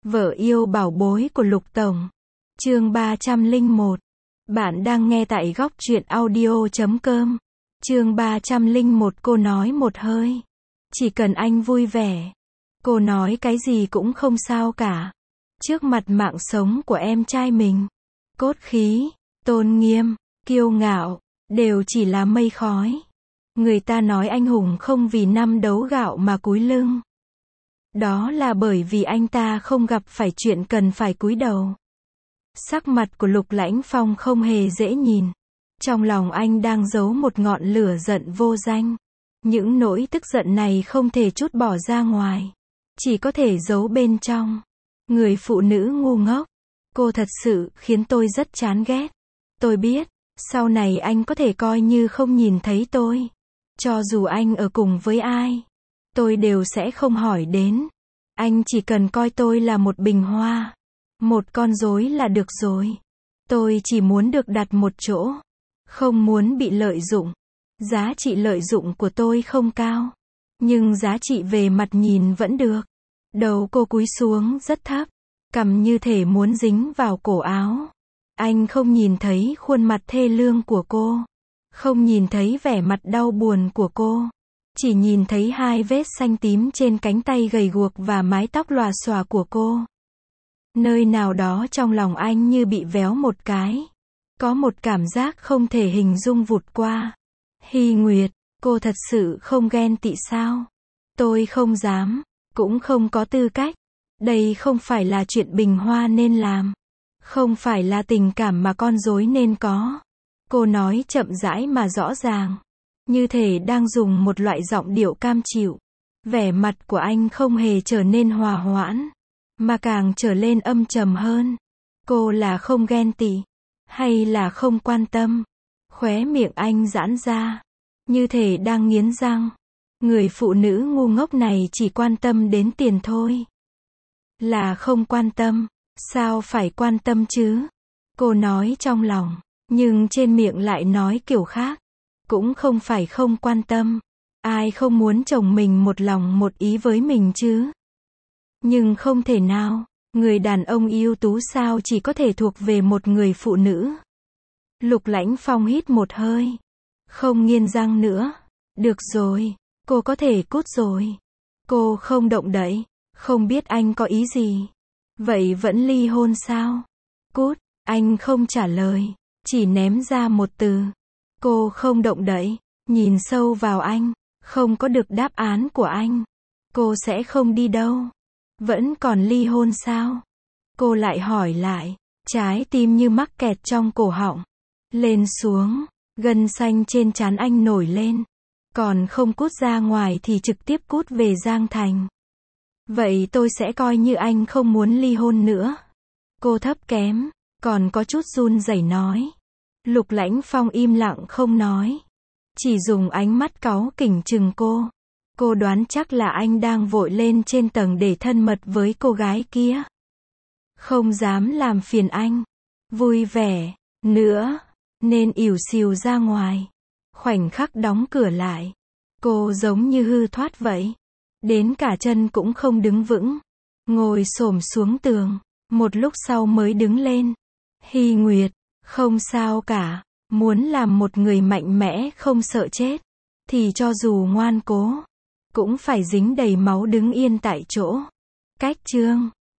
Vợ yêu bảo bối của Lục Tổng. Chương 301. Bạn đang nghe tại góc truyện audio.com. Chương 301. Cô nói một hơi. Chỉ cần anh vui vẻ. Cô nói cái gì cũng không sao cả. Trước mặt mạng sống của em trai mình, cốt khí, tôn nghiêm, kiêu ngạo, đều chỉ là mây khói. Người ta nói anh hùng không vì năm đấu gạo mà cúi lưng. Đó là bởi vì anh ta không gặp phải chuyện cần phải cúi đầu. Sắc mặt của Lục Lãnh Phong không hề dễ nhìn. Trong lòng anh đang giấu một ngọn lửa giận vô danh. Những nỗi tức giận này không thể trút bỏ ra ngoài, chỉ có thể giấu bên trong. Người phụ nữ ngu ngốc. Cô thật sự khiến tôi rất chán ghét. Tôi biết, sau này anh có thể coi như không nhìn thấy tôi. Cho dù anh ở cùng với ai, tôi đều sẽ không hỏi đến. Anh chỉ cần coi tôi là một bình hoa, một con rối là được rồi. Tôi chỉ muốn được đặt một chỗ, không muốn bị lợi dụng. Giá trị lợi dụng của tôi không cao, nhưng giá trị về mặt nhìn vẫn được. Đầu cô cúi xuống rất thấp, cằm như thể muốn dính vào cổ áo. Anh không nhìn thấy khuôn mặt thê lương của cô, không nhìn thấy vẻ mặt đau buồn của cô, chỉ nhìn thấy hai vết xanh tím trên cánh tay gầy guộc và mái tóc lòa xòa của cô. Nơi nào đó trong lòng anh như bị véo một cái. Có một cảm giác không thể hình dung vụt qua. Hy Nguyệt, cô thật sự không ghen tị sao? Tôi không dám, cũng không có tư cách. Đây không phải là chuyện bình hoa nên làm. Không phải là tình cảm mà con rối nên có. Cô nói chậm rãi mà rõ ràng, như thể đang dùng một loại giọng điệu cam chịu. Vẻ mặt của anh không hề trở nên hòa hoãn, mà càng trở lên âm trầm hơn. Cô là không ghen tị, hay là không quan tâm? Khóe miệng anh giãn ra, như thể đang nghiến răng. Người phụ nữ ngu ngốc này chỉ quan tâm đến tiền thôi. Là không quan tâm, sao phải quan tâm chứ? Cô nói trong lòng, nhưng trên miệng lại nói kiểu khác. Cũng không phải không quan tâm. Ai không muốn chồng mình một lòng một ý với mình chứ? Nhưng không thể nào, người đàn ông ưu tú sao chỉ có thể thuộc về một người phụ nữ? Lục Lãnh Phong hít một hơi, không nghiến răng nữa. Được rồi, cô có thể cút rồi. Cô không động đậy, không biết anh có ý gì. Vậy vẫn ly hôn sao? Cút, anh không trả lời, chỉ ném ra một từ. Cô không động đậy, nhìn sâu vào anh, không có được đáp án của anh. Cô sẽ không đi đâu. Vẫn còn ly hôn sao? Cô lại hỏi lại, trái tim như mắc kẹt trong cổ họng. Lên xuống, gân xanh trên trán anh nổi lên. Còn không cút ra ngoài thì trực tiếp cút về Giang Thành. Vậy tôi sẽ coi như anh không muốn ly hôn nữa. Cô thấp kém, còn có chút run rẩy nói. Lục Lãnh Phong im lặng không nói, chỉ dùng ánh mắt cáu kỉnh chừng cô. Cô đoán chắc là anh đang vội lên trên tầng để thân mật với cô gái kia. Không dám làm phiền anh vui vẻ nữa, nên ỉu xìu ra ngoài. Khoảnh khắc đóng cửa lại, cô giống như hư thoát vậy. Đến cả chân cũng không đứng vững, ngồi xổm xuống tường, một lúc sau mới đứng lên. Hy Nguyệt, không sao cả. Muốn làm một người mạnh mẽ không sợ chết, thì cho dù ngoan cố, cũng phải dính đầy máu đứng yên tại chỗ. Cách chương